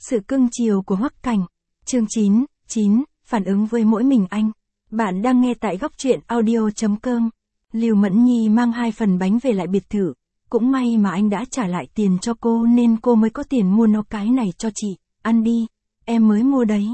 Sự cưng chiều của Hoắc Cảnh. Chương 9, phản ứng với mỗi mình anh. Bạn đang nghe tại góc truyện audio.com. Lưu Mẫn Nhi mang 2 phần bánh về lại biệt thự. Cũng may mà anh đã trả lại tiền cho cô nên cô mới có tiền mua nó cái này cho chị. Ăn đi, em mới mua đấy.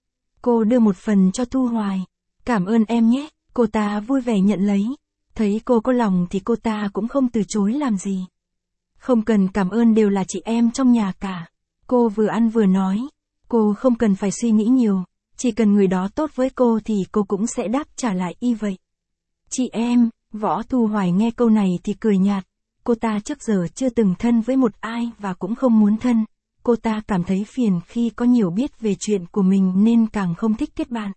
Cô đưa 1 phần cho Thu Hoài. Cảm ơn em nhé, cô ta vui vẻ nhận lấy. Thấy cô có lòng thì cô ta cũng không từ chối làm gì. Không cần cảm ơn, đều là chị em trong nhà cả. Cô vừa ăn vừa nói. Cô không cần phải suy nghĩ nhiều. Chỉ cần người đó tốt với cô thì cô cũng sẽ đáp trả lại y vậy. Chị em, Võ Thu Hoài nghe câu này thì cười nhạt. Cô ta trước giờ chưa từng thân với một ai và cũng không muốn thân. Cô ta cảm thấy phiền khi có nhiều biết về chuyện của mình nên càng không thích kết bạn.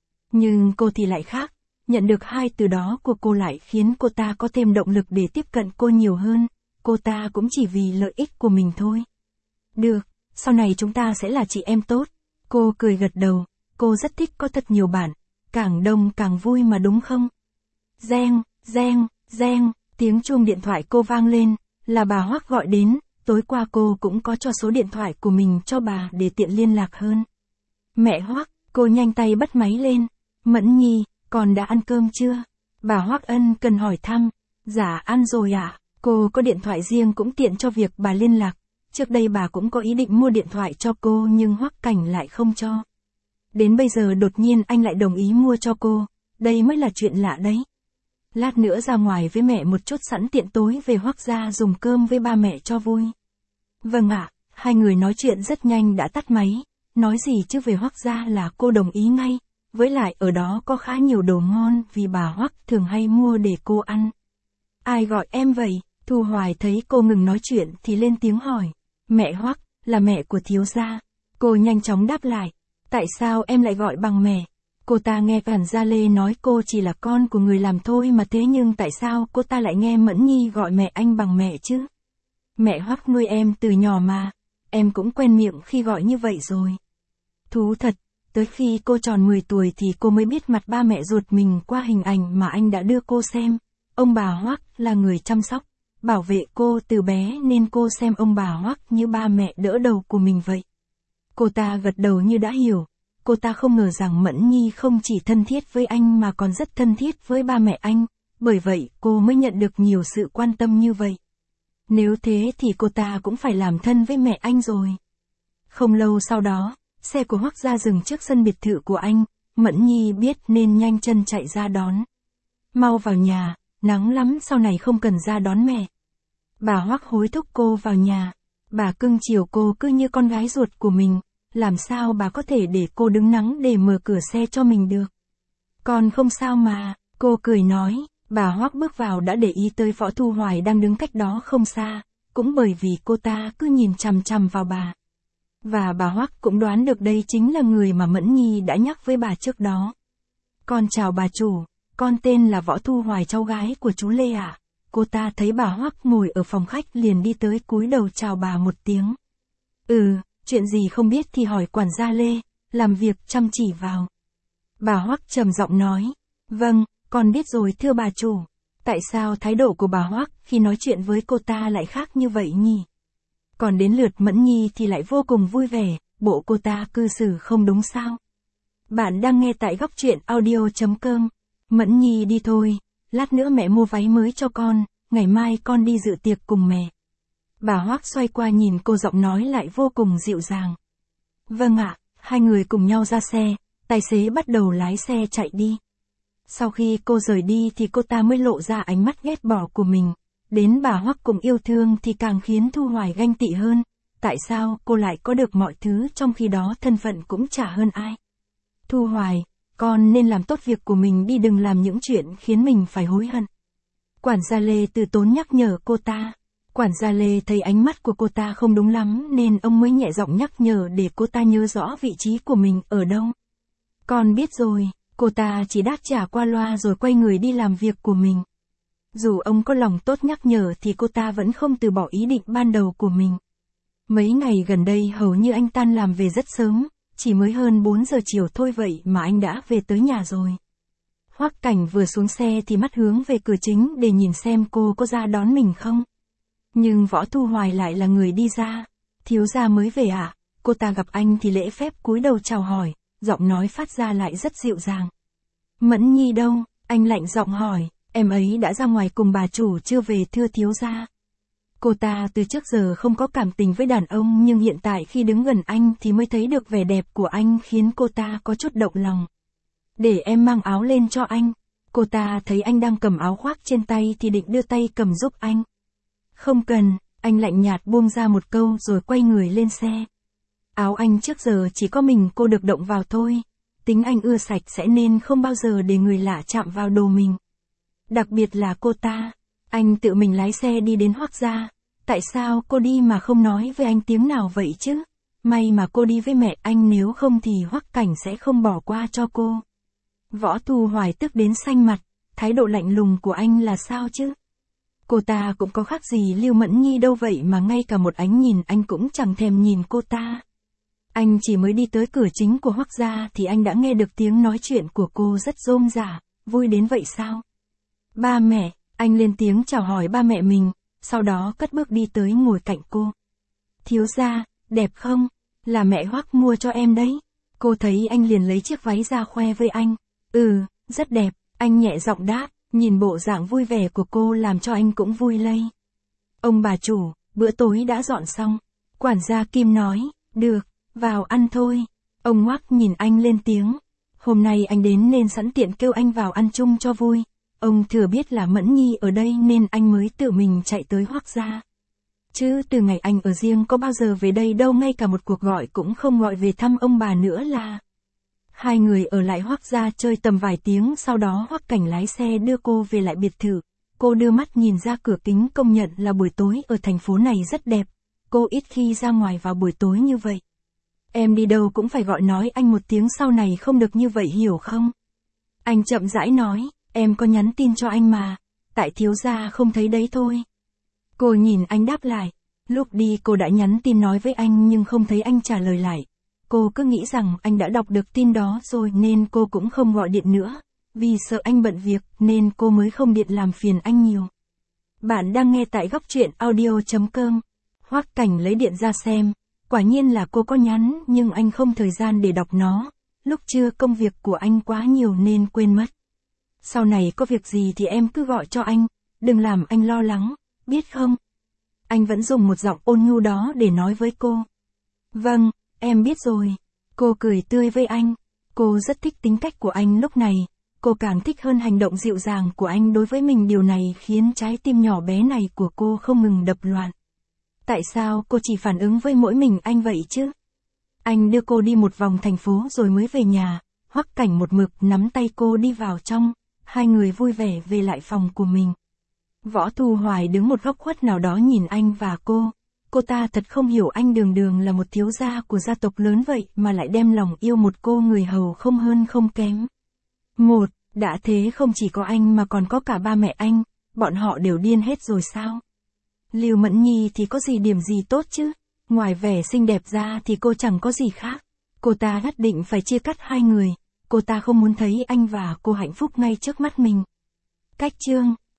Nhưng cô thì lại khác. Nhận được 2 từ đó của cô lại khiến cô ta có thêm động lực để tiếp cận cô nhiều hơn. Cô ta cũng chỉ vì lợi ích của mình thôi. Được, sau này chúng ta sẽ là chị em tốt. Cô cười gật đầu. Cô rất thích có thật nhiều bạn. Càng đông càng vui mà đúng không? Reng, reng, reng, tiếng chuông điện thoại cô vang lên. Là bà Hoắc gọi đến. Tối qua cô cũng có cho số điện thoại của mình cho bà để tiện liên lạc hơn. Mẹ Hoắc, cô nhanh tay bắt máy lên. Mẫn Nhi, con đã ăn cơm chưa? Bà Hoắc ân cần hỏi thăm. Dạ ăn rồi ạ. Cô có điện thoại riêng cũng tiện cho việc bà liên lạc. Trước đây bà cũng có ý định mua điện thoại cho cô nhưng Hoắc Cảnh lại không cho. Đến bây giờ đột nhiên anh lại đồng ý mua cho cô. Đây mới là chuyện lạ đấy. Lát nữa ra ngoài với mẹ một chút, sẵn tiện tối về Hoắc gia dùng cơm với ba mẹ cho vui. Vâng ạ. Hai người nói chuyện rất nhanh đã tắt máy. Nói gì chứ về Hoắc gia là cô đồng ý ngay. Với lại ở đó có khá nhiều đồ ngon vì bà Hoắc thường hay mua để cô ăn. Ai gọi em vậy? Thu Hoài thấy cô ngừng nói chuyện thì lên tiếng hỏi. Mẹ Hoắc, là mẹ của thiếu gia. Cô nhanh chóng đáp lại. Tại sao em lại gọi bằng mẹ? Cô ta nghe Cản Gia Lê nói cô chỉ là con của người làm thôi mà, thế nhưng tại sao cô ta lại nghe Mẫn Nhi gọi mẹ anh bằng mẹ chứ? Mẹ Hoắc nuôi em từ nhỏ mà. Em cũng quen miệng khi gọi như vậy rồi. Thú thật, tới khi cô tròn 10 tuổi thì cô mới biết mặt ba mẹ ruột mình qua hình ảnh mà anh đã đưa cô xem. Ông bà Hoắc là người chăm sóc, bảo vệ cô từ bé nên cô xem ông bà Hoắc như ba mẹ đỡ đầu của mình vậy. Cô ta gật đầu như đã hiểu. Cô ta không ngờ rằng Mẫn Nhi không chỉ thân thiết với anh mà còn rất thân thiết với ba mẹ anh, bởi vậy cô mới nhận được nhiều sự quan tâm như vậy. Nếu thế thì cô ta cũng phải làm thân với mẹ anh rồi. Không lâu sau đó, xe của Hoắc gia dừng trước sân biệt thự của anh. Mẫn Nhi biết nên nhanh chân chạy ra đón. Mau vào nhà, nắng lắm, sau này không cần ra đón mẹ. Bà Hoắc hối thúc cô vào nhà. Bà cưng chiều cô cứ như con gái ruột của mình. Làm sao bà có thể để cô đứng nắng để mở cửa xe cho mình được? Con không sao mà, cô cười nói. Bà Hoắc bước vào đã để ý tới Võ Thu Hoài đang đứng cách đó không xa. Cũng bởi vì cô ta cứ nhìn chằm chằm vào bà. Và bà Hoắc cũng đoán được đây chính là người mà Mẫn Nhi đã nhắc với bà trước đó. Con chào bà chủ, con tên là Võ Thu Hoài, cháu gái của chú Lê ạ. Cô ta thấy bà Hoắc ngồi ở phòng khách liền đi tới cúi đầu chào bà một tiếng. Chuyện gì không biết thì hỏi quản gia Lê, làm việc chăm chỉ vào. Bà Hoắc trầm giọng nói. Vâng, con biết rồi thưa bà chủ. Tại sao thái độ của bà Hoắc khi nói chuyện với cô ta lại khác như vậy nhỉ? Còn đến lượt Mẫn Nhi thì lại vô cùng vui vẻ, bộ cô ta cư xử không đúng sao? Bạn đang nghe tại góc truyện audio.com. Mẫn Nhi đi thôi, lát nữa mẹ mua váy mới cho con, ngày mai con đi dự tiệc cùng mẹ. Bà Hoắc xoay qua nhìn cô, giọng nói lại vô cùng dịu dàng. Vâng ạ. Hai người cùng nhau ra xe, tài xế bắt đầu lái xe chạy đi. Sau khi cô rời đi thì cô ta mới lộ ra ánh mắt ghét bỏ của mình. Đến bà Hoắc cùng yêu thương thì càng khiến Thu Hoài ganh tị hơn. Tại sao cô lại có được mọi thứ trong khi đó thân phận cũng chả hơn ai? Thu Hoài, con nên làm tốt việc của mình đi, đừng làm những chuyện khiến mình phải hối hận. Quản gia Lê từ tốn nhắc nhở cô ta. Quản gia Lê thấy ánh mắt của cô ta không đúng lắm nên ông mới nhẹ giọng nhắc nhở để cô ta nhớ rõ vị trí của mình ở đâu. Con biết rồi, cô ta chỉ đáp trả qua loa rồi quay người đi làm việc của mình. Dù ông có lòng tốt nhắc nhở thì cô ta vẫn không từ bỏ ý định ban đầu của mình. Mấy ngày gần đây hầu như anh tan làm về rất sớm, chỉ mới hơn 4 giờ chiều thôi vậy mà anh đã về tới nhà rồi. Hoắc Cảnh vừa xuống xe thì mắt hướng về cửa chính để nhìn xem cô có ra đón mình không. Nhưng Võ Thu Hoài lại là người đi ra. Thiếu gia mới về ạ? cô ta gặp anh thì lễ phép cúi đầu chào hỏi, giọng nói phát ra lại rất dịu dàng. Mẫn Nhi đâu? Anh lạnh giọng hỏi, em ấy đã ra ngoài cùng bà chủ chưa về thưa thiếu gia. Cô ta từ trước giờ không có cảm tình với đàn ông nhưng hiện tại khi đứng gần anh thì mới thấy được vẻ đẹp của anh khiến cô ta có chút động lòng. Để em mang áo lên cho anh. Cô ta thấy anh đang cầm áo khoác trên tay thì định đưa tay cầm giúp anh. Không cần, anh lạnh nhạt buông ra một câu rồi quay người lên xe. Áo anh trước giờ chỉ có mình cô được động vào thôi. Tính anh ưa sạch sẽ nên không bao giờ để người lạ chạm vào đồ mình. Đặc biệt là cô ta. Anh tự mình lái xe đi đến Hoắc gia. Tại sao cô đi mà không nói với anh tiếng nào vậy chứ? May mà cô đi với mẹ anh, nếu không thì Hoắc Cảnh sẽ không bỏ qua cho cô. Võ Thu Hoài tức đến xanh mặt, thái độ lạnh lùng của anh là sao chứ? Cô ta cũng có khác gì Lưu Mẫn Nhi đâu vậy mà ngay cả một ánh nhìn anh cũng chẳng thèm nhìn cô ta. Anh chỉ mới đi tới cửa chính của Hoắc gia thì anh đã nghe được tiếng nói chuyện của cô rất rôm rả, vui đến vậy sao? Ba mẹ, anh lên tiếng chào hỏi ba mẹ mình, sau đó cất bước đi tới ngồi cạnh cô. Thiếu gia, đẹp không? Là mẹ Hoắc mua cho em đấy. Cô thấy anh liền lấy chiếc váy ra khoe với anh. Rất đẹp, anh nhẹ giọng đáp, nhìn bộ dạng vui vẻ của cô làm cho anh cũng vui lây. Ông bà chủ, bữa tối đã dọn xong. Quản gia Kim nói, được, vào ăn thôi. Ông Hoắc nhìn anh lên tiếng. Hôm nay anh đến nên sẵn tiện kêu anh vào ăn chung cho vui. Ông thừa biết là Mẫn Nhi ở đây nên anh mới tự mình chạy tới Hoắc gia. Chứ từ ngày anh ở riêng có bao giờ về đây đâu, ngay cả một cuộc gọi cũng không gọi về thăm ông bà nữa là. Hai người ở lại Hoắc gia chơi tầm vài tiếng, sau đó Hoắc Cảnh lái xe đưa cô về lại biệt thự. Cô đưa mắt nhìn ra cửa kính, công nhận là buổi tối ở thành phố này rất đẹp. Cô ít khi ra ngoài vào buổi tối như vậy. Em đi đâu cũng phải gọi nói anh một tiếng, sau này không được như vậy hiểu không? Anh chậm rãi nói, em có nhắn tin cho anh mà, tại thiếu gia không thấy đấy thôi. Cô nhìn anh đáp lại, lúc đi cô đã nhắn tin nói với anh nhưng không thấy anh trả lời lại. Cô cứ nghĩ rằng anh đã đọc được tin đó rồi nên cô cũng không gọi điện nữa, vì sợ anh bận việc nên cô mới không điện làm phiền anh nhiều. Bạn đang nghe tại góc truyện audio.com. Hoắc Cảnh lấy điện ra xem, quả nhiên là cô có nhắn nhưng anh không thời gian để đọc nó. Lúc trưa công việc của anh quá nhiều nên quên mất. Sau này có việc gì thì em cứ gọi cho anh, đừng làm anh lo lắng, biết không? Anh vẫn dùng một giọng ôn nhu đó để nói với cô. Vâng, em biết rồi. Cô cười tươi với anh. Cô rất thích tính cách của anh lúc này. Cô càng thích hơn hành động dịu dàng của anh đối với mình, điều này khiến trái tim nhỏ bé này của cô không ngừng đập loạn. Tại sao cô chỉ phản ứng với mỗi mình anh vậy chứ? Anh đưa cô đi một vòng thành phố rồi mới về nhà. Hoắc Cảnh một mực nắm tay cô đi vào trong. Hai người vui vẻ về lại phòng của mình. Võ Thu Hoài đứng một góc khuất nào đó nhìn anh và cô. Cô ta thật không hiểu anh, đường đường là một thiếu gia của gia tộc lớn vậy mà lại đem lòng yêu một cô người hầu không hơn không kém. Đã thế không chỉ có anh mà còn có cả ba mẹ anh, bọn họ đều điên hết rồi sao? Lưu Mẫn Nhi thì có gì điểm gì tốt chứ? Ngoài vẻ xinh đẹp ra thì cô chẳng có gì khác. Cô ta nhất định phải chia cắt hai người. Cô ta không muốn thấy anh và cô hạnh phúc ngay trước mắt mình. Cách chương